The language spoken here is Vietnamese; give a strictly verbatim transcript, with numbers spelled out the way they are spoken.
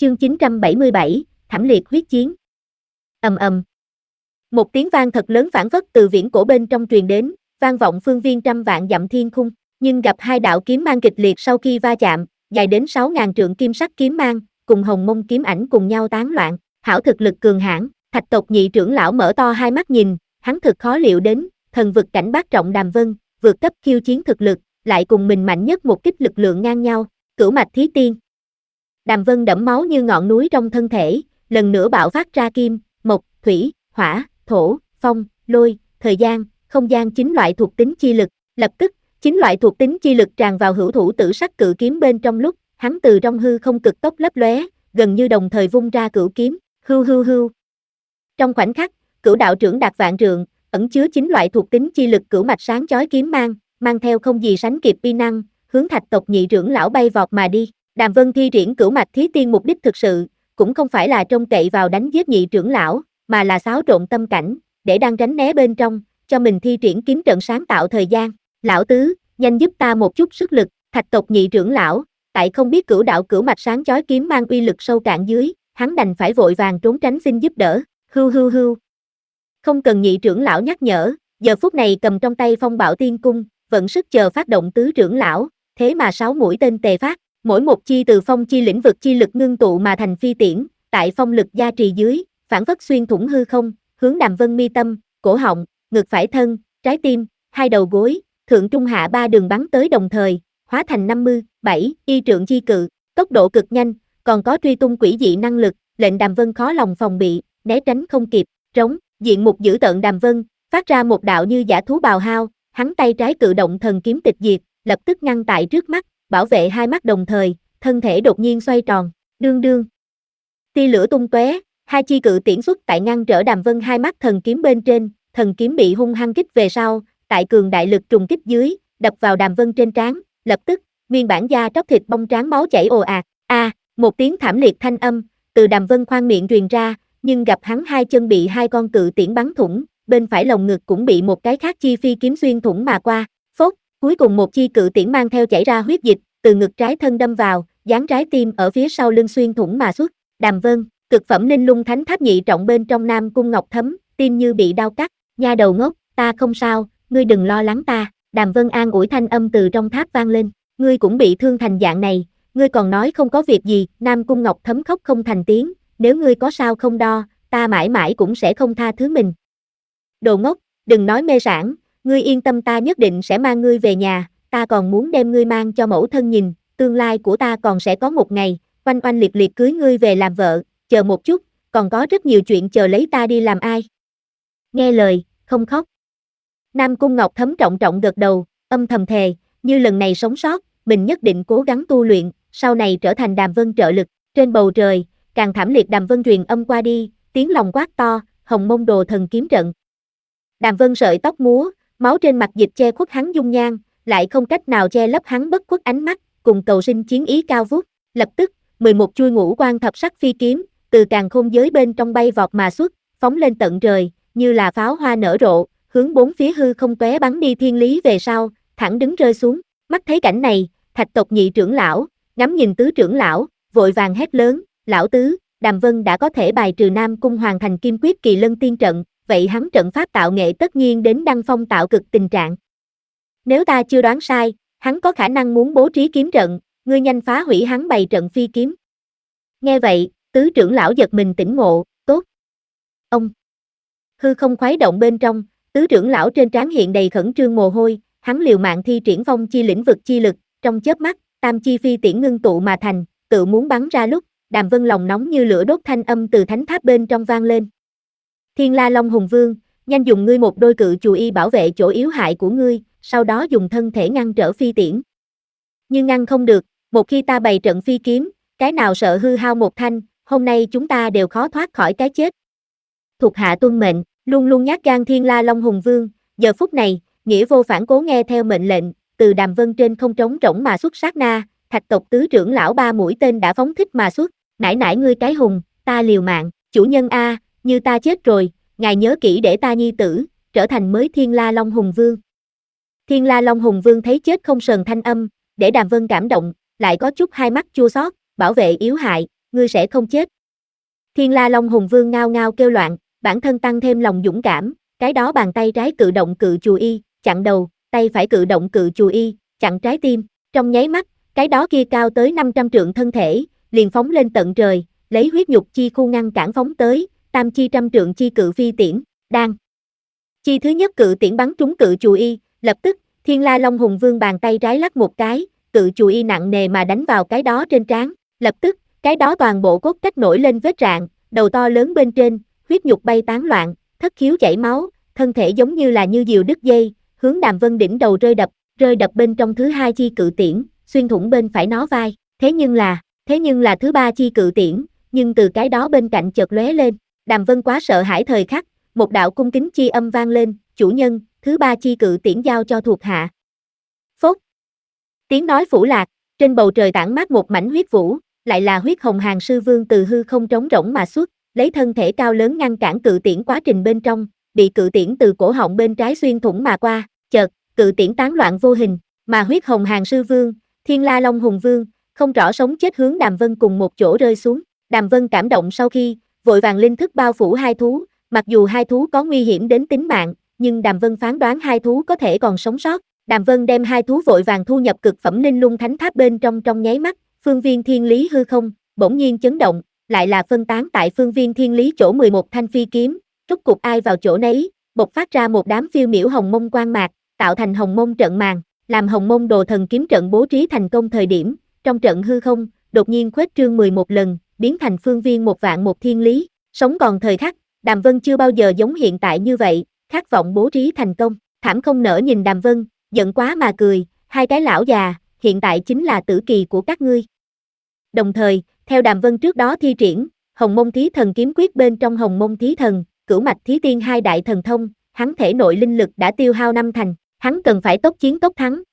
Chương chín trăm bảy mươi bảy, thảm liệt huyết chiến. Ầm ầm. Một tiếng vang thật lớn phảng phất từ viễn cổ bên trong truyền đến, vang vọng phương viên trăm vạn dặm thiên khung, nhưng gặp hai đạo kiếm mang kịch liệt sau khi va chạm, dài đến sáu ngàn trượng kim sắc kiếm mang, cùng hồng mông kiếm ảnh cùng nhau tán loạn, hảo thực lực cường hãn. Thạch tộc nhị trưởng lão mở to hai mắt nhìn, hắn thực khó liệu đến, thần vực cảnh bát trọng Đàm Vân, vượt cấp khiêu chiến thực lực, lại cùng mình mạnh nhất một kích lực lượng ngang nhau, cửu mạch thí tiên. Đàm Vân đẫm máu như ngọn núi trong thân thể, lần nữa bạo phát ra kim, mộc, thủy, hỏa, thổ, phong, lôi, thời gian, không gian chín loại thuộc tính chi lực, lập tức, chín loại thuộc tính chi lực tràn vào hữu thủ tử sắc cự kiếm bên trong lúc, hắn từ trong hư không cực tốc lấp lóe, gần như đồng thời vung ra cửu kiếm, hưu hưu hưu. Trong khoảnh khắc, cửu đạo trưởng đạt vạn trượng, ẩn chứa chín loại thuộc tính chi lực cửu mạch sáng chói kiếm mang, mang theo không gì sánh kịp uy năng, hướng Thạch tộc nhị trưởng lão bay vọt mà đi. Đàm Vân thi triển cửu mạch thí tiên mục đích thực sự, cũng không phải là trông cậy vào đánh giết nhị trưởng lão, mà là xáo trộn tâm cảnh, để đang tránh né bên trong, cho mình thi triển kiếm trận sáng tạo thời gian. Lão tứ, nhanh giúp ta một chút sức lực. Thạch tộc nhị trưởng lão, tại không biết cửu đạo cửu mạch sáng chói kiếm mang uy lực sâu cạn dưới, hắn đành phải vội vàng trốn tránh xin giúp đỡ. Hưu hưu hưu. Không cần nhị trưởng lão nhắc nhở, giờ phút này cầm trong tay phong bạo tiên cung, vận sức chờ phát động tứ trưởng lão, thế mà sáu mũi tên tề phát. Mỗi một chi từ phong chi lĩnh vực chi lực ngưng tụ mà thành phi tiễn, tại phong lực gia trì dưới, phản phất xuyên thủng hư không, hướng Đàm Vân mi tâm, cổ họng, ngực phải thân, trái tim, hai đầu gối, thượng trung hạ ba đường bắn tới đồng thời, hóa thành năm mươi bảy y trượng chi cự, tốc độ cực nhanh, còn có truy tung quỷ dị năng lực, lệnh Đàm Vân khó lòng phòng bị, né tránh không kịp. Trống, diện mục dữ tợn Đàm Vân, phát ra một đạo như dã thú bào hao, hắn tay trái cự động thần kiếm tịch diệt, lập tức ngăn tại trước mắt, bảo vệ hai mắt đồng thời, thân thể đột nhiên xoay tròn, đương đương. Tia lửa tung tóe, hai chi cự tiễn xuất tại ngăn trở Đàm Vân hai mắt thần kiếm bên trên, thần kiếm bị hung hăng kích về sau, tại cường đại lực trùng kích dưới, đập vào Đàm Vân trên trán, lập tức, nguyên bản da tróc thịt bong tráng máu chảy ồ ạt. A, à, một tiếng thảm liệt thanh âm từ Đàm Vân khoang miệng truyền ra, nhưng gặp hắn hai chân bị hai con cự tiễn bắn thủng, bên phải lồng ngực cũng bị một cái khác chi phi kiếm xuyên thủng mà qua. Phốt, cuối cùng một chi cự tiễn mang theo chảy ra huyết dịch, từ ngực trái thân đâm vào, dán trái tim ở phía sau lưng xuyên thủng mà xuất. Đàm Vân, cực phẩm Ninh Lung Thánh Tháp nhị trọng bên trong Nam Cung Ngọc Thấm, tim như bị đau cắt, nha đầu ngốc, ta không sao, ngươi đừng lo lắng ta. Đàm Vân an ủi thanh âm từ trong tháp vang lên, ngươi cũng bị thương thành dạng này, ngươi còn nói không có việc gì. Nam Cung Ngọc Thấm khóc không thành tiếng, nếu ngươi có sao không đo, ta mãi mãi cũng sẽ không tha thứ mình. Đồ ngốc, đừng nói mê sảng, ngươi yên tâm, ta nhất định sẽ mang ngươi về nhà, ta còn muốn đem ngươi mang cho mẫu thân nhìn, tương lai của ta còn sẽ có một ngày, oanh oanh liệt liệt cưới ngươi về làm vợ, chờ một chút, còn có rất nhiều chuyện chờ lấy ta đi làm ai. Nghe lời, không khóc. Nam Cung Ngọc Thấm trọng trọng gật đầu, âm thầm thề, như lần này sống sót, mình nhất định cố gắng tu luyện, sau này trở thành Đàm Vân trợ lực. Trên bầu trời, càng thảm liệt Đàm Vân truyền âm qua đi, tiếng lòng quát to, hồng mông đồ thần kiếm trận. Đàm Vân sợi tóc múa, máu trên mặt dịch che khuất hắn dung nhan, lại không cách nào che lấp hắn bất khuất ánh mắt, cùng cầu sinh chiến ý cao vút. Lập tức, mười một chuôi ngũ quan thập sắc phi kiếm, từ càn khôn giới bên trong bay vọt mà xuất, phóng lên tận trời, như là pháo hoa nở rộ, hướng bốn phía hư không tóe bắn đi. Thiên lý về sau, thẳng đứng rơi xuống. Mắt thấy cảnh này, Thạch tộc nhị trưởng lão, ngắm nhìn tứ trưởng lão, vội vàng hét lớn, lão tứ, Đàm Vân đã có thể bài trừ Nam Cung hoàn thành kim quyết kỳ lân tiên trận, vậy hắn trận pháp tạo nghệ tất nhiên đến đăng phong tạo cực tình trạng. Nếu ta chưa đoán sai, hắn có khả năng muốn bố trí kiếm trận, ngươi nhanh phá hủy hắn bày trận phi kiếm. Nghe vậy, tứ trưởng lão giật mình tỉnh ngộ, tốt. Ông. Hư không khuấy động bên trong, tứ trưởng lão trên trán hiện đầy khẩn trương mồ hôi, hắn liều mạng thi triển phong chi lĩnh vực chi lực, trong chớp mắt, tam chi phi tiễn ngưng tụ mà thành, tự muốn bắn ra lúc, Đàm Vân lòng nóng như lửa đốt thanh âm từ thánh tháp bên trong vang lên. Thiên La Long Hùng Vương, nhanh dùng ngươi một đôi cự chù y bảo vệ chỗ yếu hại của ngươi, sau đó dùng thân thể ngăn trở phi tiễn. Nhưng ngăn không được, một khi ta bày trận phi kiếm, cái nào sợ hư hao một thanh, hôm nay chúng ta đều khó thoát khỏi cái chết. Thuộc hạ tuân mệnh, luôn luôn nhát gan Thiên La Long Hùng Vương, giờ phút này, nghĩa vô phản cố nghe theo mệnh lệnh, từ Đàm Vân trên không trống rỗng mà xuất sát na, Thạch tộc tứ trưởng lão ba mũi tên đã phóng thích mà xuất, nải nải ngươi cái hùng, ta liều mạng, chủ nhân a, như ta chết rồi, ngài nhớ kỹ để ta nhi tử, trở thành mới Thiên La Long Hùng Vương. Thiên La Long Hùng Vương thấy chết không sờn thanh âm, để Đàm Vân cảm động, lại có chút hai mắt chua xót, bảo vệ yếu hại, ngươi sẽ không chết. Thiên La Long Hùng Vương ngao ngao kêu loạn, bản thân tăng thêm lòng dũng cảm, cái đó bàn tay trái cự động cự chù y, chặn đầu, tay phải cự động cự chù y, chặn trái tim, trong nháy mắt, cái đó kia cao tới năm trăm trượng thân thể, liền phóng lên tận trời, lấy huyết nhục chi khu ngăn cản phóng tới, tam chi trăm trượng chi cự phi tiễn, đang. Chi thứ nhất cự tiễn bắn trúng cự chù y, lập tức, Thiên La Long Hùng Vương bàn tay trái lắc một cái, cự chù y nặng nề mà đánh vào cái đó trên trán, lập tức, cái đó toàn bộ cốt cách nổi lên vết rạn, đầu to lớn bên trên, huyết nhục bay tán loạn, thất khiếu chảy máu, thân thể giống như là như diều đứt dây, hướng Đàm Vân đỉnh đầu rơi đập, rơi đập bên trong thứ hai chi cự tiễn, xuyên thủng bên phải nó vai, thế nhưng là, thế nhưng là thứ ba chi cự tiễn, nhưng từ cái đó bên cạnh chợt lóe lên, Đàm Vân quá sợ hãi thời khắc, một đạo cung kính chi âm vang lên, chủ nhân, thứ ba chi cự tiễn giao cho thuộc hạ. Phốt. Tiếng nói phủ lạc, trên bầu trời tản mát một mảnh huyết vũ, lại là huyết hồng hàng sư vương từ hư không trống rỗng mà xuất, lấy thân thể cao lớn ngăn cản cự tiễn quá trình bên trong, bị cự tiễn từ cổ họng bên trái xuyên thủng mà qua, chợt, cự tiễn tán loạn vô hình, mà huyết hồng hàng sư vương, Thiên La Long Hùng Vương, không rõ sống chết hướng Đàm Vân cùng một chỗ rơi xuống. Đàm Vân cảm động sau khi, vội vàng linh thức bao phủ hai thú, mặc dù hai thú có nguy hiểm đến tính mạng, nhưng Đàm Vân phán đoán hai thú có thể còn sống sót. Đàm Vân đem hai thú vội vàng thu nhập cực phẩm linh lung thánh tháp bên trong trong nháy mắt, phương viên thiên lý hư không, bỗng nhiên chấn động, lại là phân tán tại phương viên thiên lý chỗ mười một thanh phi kiếm, rốt cục ai vào chỗ nấy, bộc phát ra một đám phiêu miểu hồng mông quang mạc, tạo thành hồng mông trận màn, làm hồng mông đồ thần kiếm trận bố trí thành công thời điểm, trong trận hư không, đột nhiên khuếch trương mười một lần, biến thành phương viên một vạn một thiên lý, sống còn thời khắc, Đàm Vân chưa bao giờ giống hiện tại như vậy, khát vọng bố trí thành công, thảm không nỡ nhìn Đàm Vân, giận quá mà cười, hai cái lão già, hiện tại chính là tử kỳ của các ngươi. Đồng thời, theo Đàm Vân trước đó thi triển, Hồng Mông Thí Thần kiếm quyết bên trong Hồng Mông Thí Thần, Cửu Mạch Thí Tiên hai đại thần thông, hắn thể nội linh lực đã tiêu hao năm thành, hắn cần phải tốc chiến tốc thắng,